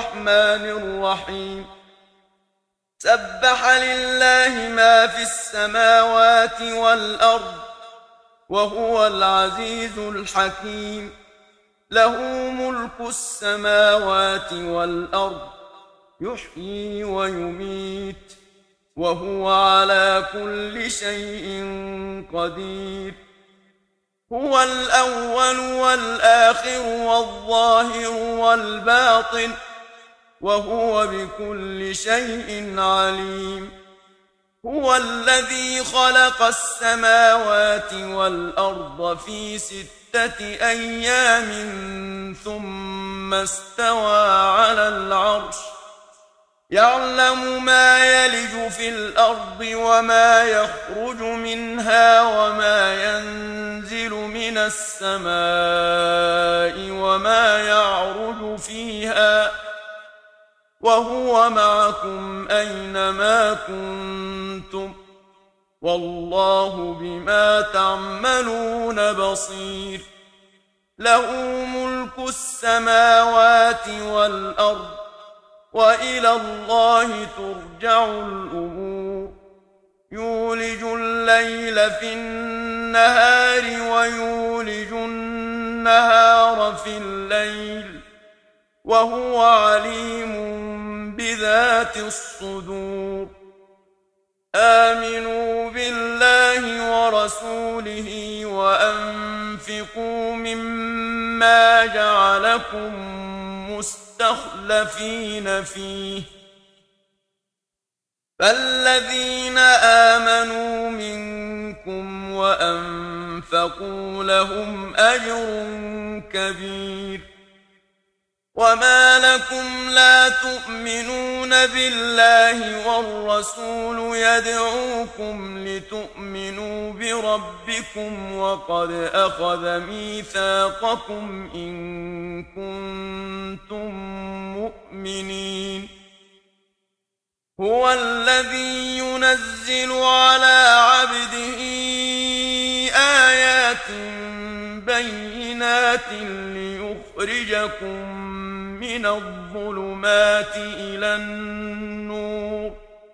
الرحمن الرحيم سبح لله ما في السماوات والأرض وهو العزيز الحكيم له ملك السماوات والأرض يحيي ويميت وهو على كل شيء قدير هو الأول والآخر والظاهر والباطن وهو بكل شيء عليم هو الذي خلق السماوات والأرض في 6 أيام ثم استوى على العرش يعلم ما يلج في الأرض وما يخرج منها وما ينزل من السماء وما يعرج فيها وهو معكم أينما كنتم والله بما تعملون بصير له ملك السماوات والأرض وإلى الله ترجع الأمور يولج الليل في النهار ويولج النهار في الليل وهو عليم بذات الصدور آمنوا بالله ورسوله وأنفقوا مما جعلكم مستخلفين فيه فالذين آمنوا منكم وأنفقوا لهم أجر كبير وما لكم لا تؤمنون بالله والرسول يدعوكم لتؤمنوا بربكم وقد أخذ ميثاقكم إن كنتم مؤمنين هو الذي ينزل على عبده آيات بينات ليخرجكم من الظلمات إلى النور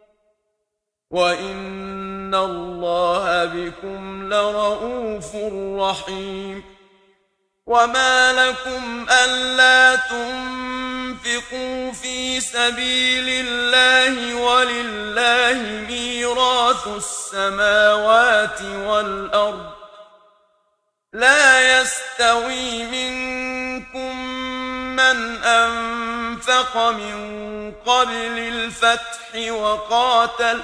وإن الله بكم لرءوف رحيم وما لكم ألا تنفقوا في سبيل الله ولله ميراث السماوات والأرض لا يستوي منكم من أنفق من قبل الفتح وقاتل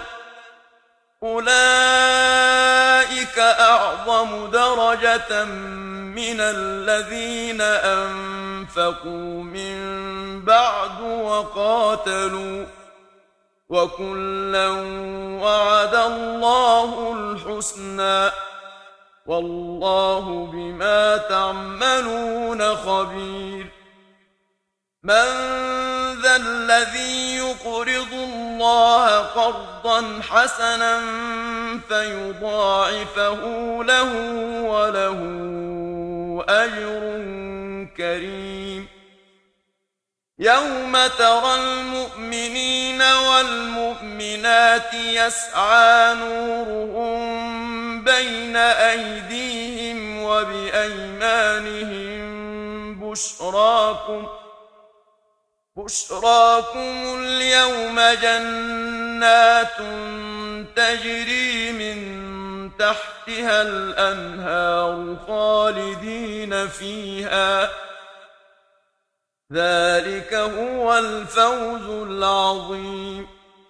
أولئك أعظم درجة من الذين أنفقوا من بعد وقاتلوا وكلا وعد الله الحسنى والله بما تعملون خبير من ذا الذي يقرض الله قرضا حسنا فيضاعفه له وله أجر كريم يوم ترى المؤمنين والمؤمنات يسعى نورهم بين أيديهم وبأيمانهم بشراكم اليوم جنات تجري من تحتها الأنهار خالدين فيها ذلك هو الفوز العظيم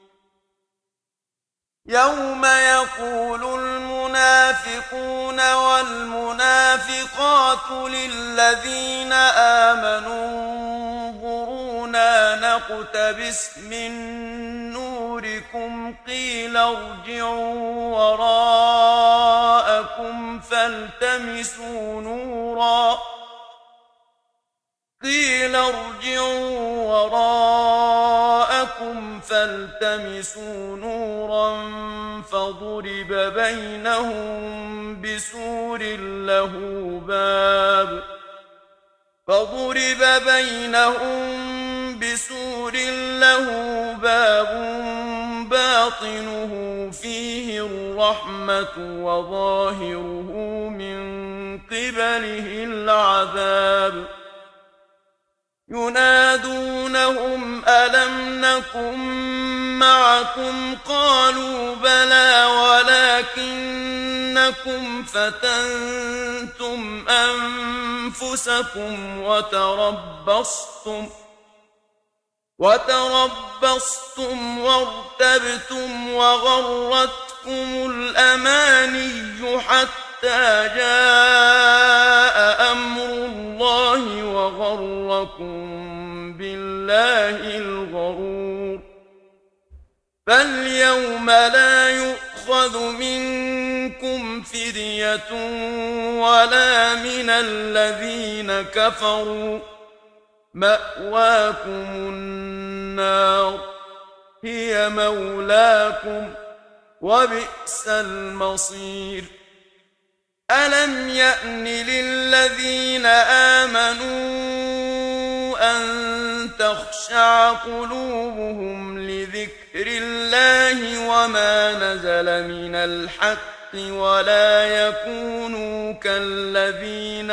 يوم يقول المنافقون والمنافقات للذين آمنوا انظرونا نقتبس من نوركم قيل ارجعوا وراءكم فالتمسوا نورا فضرب بينهم بسور له باب باطنه فيه الرحمة وظاهره من قبله العذاب ينادونهم ألم نكن معكم قالوا بلى ولكنكم فتنتم أنفسكم وتربصتم وارتبتم وغرتكم الأماني حتى جاء أمر الله وغركم بالله الغرور فاليوم لا يؤخذ منكم فدية ولا من الذين كفروا مأواكم النار هي مولاكم وبئس المصير ألم يأن للذين آمنوا أن تخشع قلوبهم لذكر الله وما نزل من الحق ولا يكونوا كالذين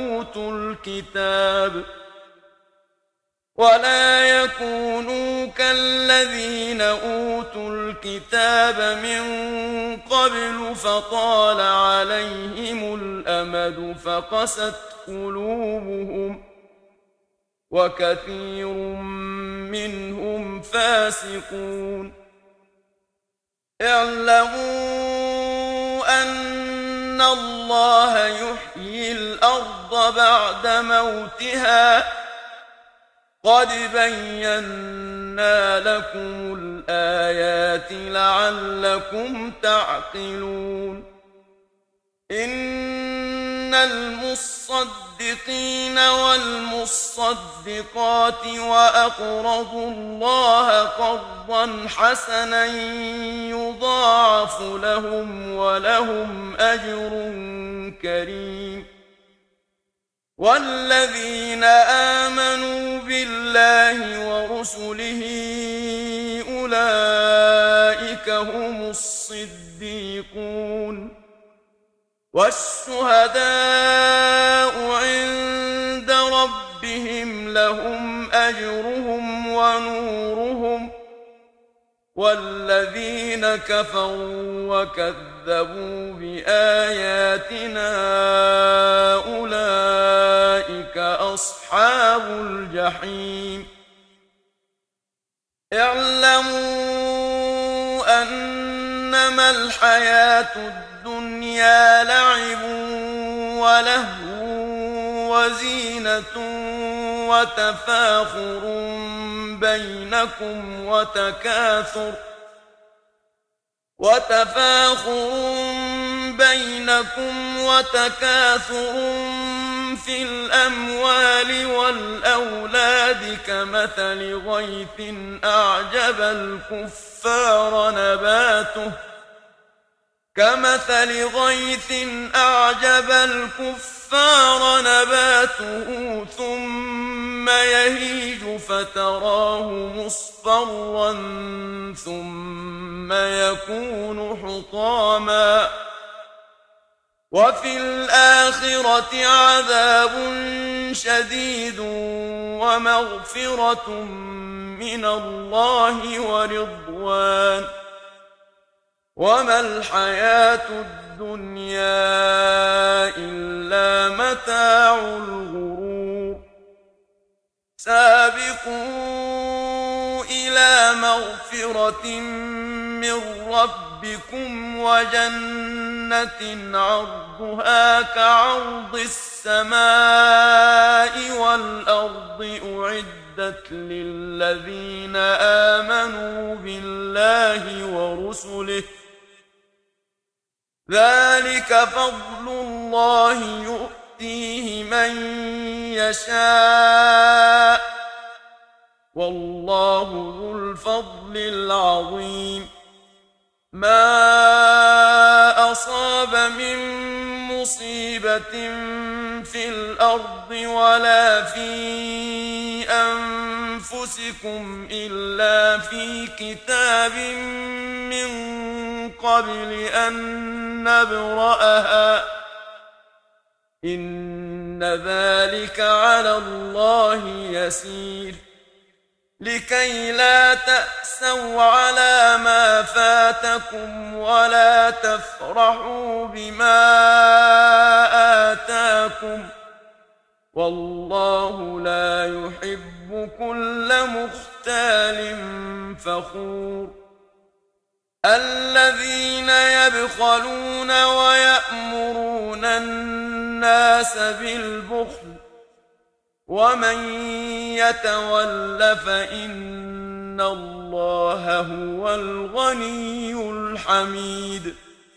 أوتوا الكتاب من قبل فطال عليهم الأمد فقست قلوبهم وكثير منهم فاسقون اعلموا أن الله يحيي الأرض بعد موتها قد بينا لكم الآيات لعلكم تعقلون إن المصدقين والمصدقات وأقرضوا الله قرضا حسنا يضاعف لهم ولهم أجر كريم والذين آمنوا بالله ورسله أولئك هم الصديقون والشهداء عند ربهم لهم أجرهم ونورهم والذين كفروا وكذبوا بآياتنا أولئك أصحاب الجحيم اعلموا أنما الحياة الدنيا لعب ولهو وزينة وتفاخر بينكم وتكاثر في الأموال والأولاد كمثل غيث أعجب الكفار نباته ثم يهيج فتراه مصفرا ثم يكون حطاما وفي الآخرة عذاب شديد ومغفرة من الله ورضوان وما الحياة الدنيا إلا متاع الغرور سابقوا إلى مغفرة من ربكم وجنة عرضها كعرض السماء والأرض أعدت للذين آمنوا بالله ورسله ذلك فضل الله يؤتيه من يشاء والله ذو الفضل العظيم ما أصاب من مصيبة في الأرض ولا في أنفسكم أنفسكم إلا في كتاب من قبل أن نبرأها إن ذلك على الله يسير لكي لا تأسوا على ما فاتكم ولا تفرحوا بما آتاكم والله لا يحب كل مختال فخور الذين يبخلون ويأمرون الناس بالبخل ومن يتول فإن الله هو الغني الحميد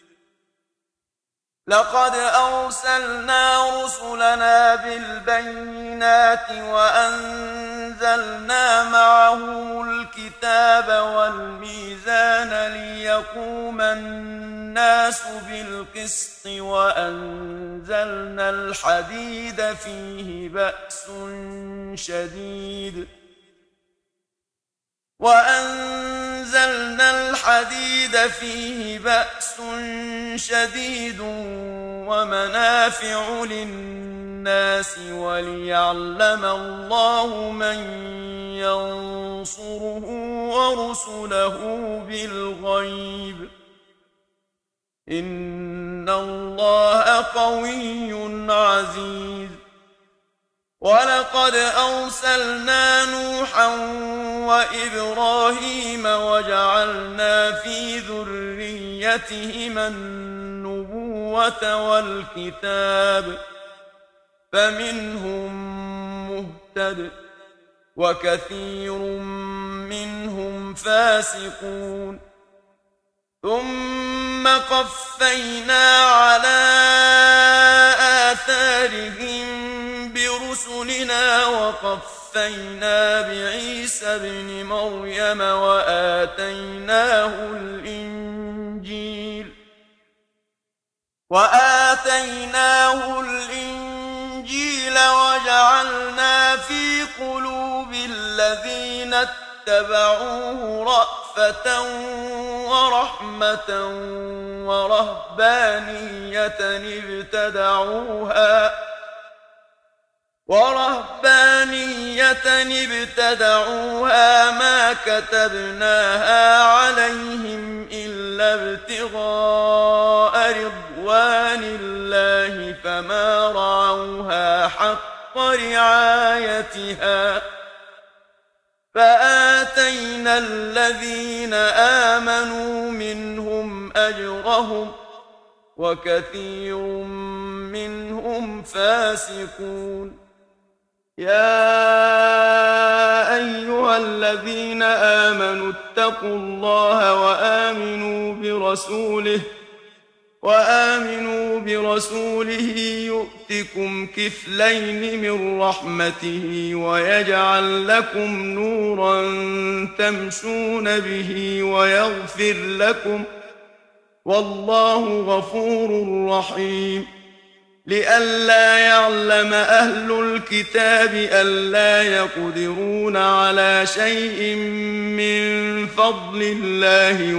لقد أرسلنا رسلنا بالبينات وأنزلنا معهم الكتاب والميزان ليقوم الناس بالقسط وأنزلنا الحديد فيه بأس شديد ومنافع للناس وليعلم الله من ينصره ورسله بالغيب إن الله قوي عزيز ولقد أرسلنا نوحا وإبراهيم وجعلنا في ذريتهما النبوة والكتاب فمنهم مهتد وكثير منهم فاسقون ثم قفينا على آثارهم برسلنا وقفينا بعيسى ابن مريم وآتيناه الإنجيل وجعلنا في قلوب الذين اتبعوه رأفة ورحمة ورهبانية ابتدعوها ما كتبناها عليهم إلا ابتغاء رضوان الله فما رعوها حق رعايتها فآتينا الذين آمنوا منهم أجرهم وكثير منهم فاسقون يا أيها الذين آمنوا اتقوا الله وآمنوا برسوله يؤتكم كفلين من رحمته ويجعل لكم نورا تمشون به ويغفر لكم والله غفور رحيم لئلا يعلم أهل الكتاب ألا يقدرون على شيء من فضل الله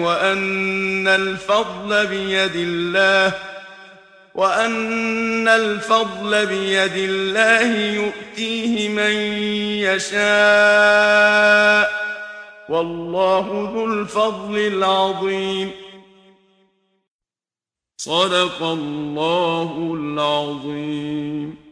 وأن الفضل بيد الله يؤتيه من يشاء والله ذو الفضل العظيم صدق الله العظيم.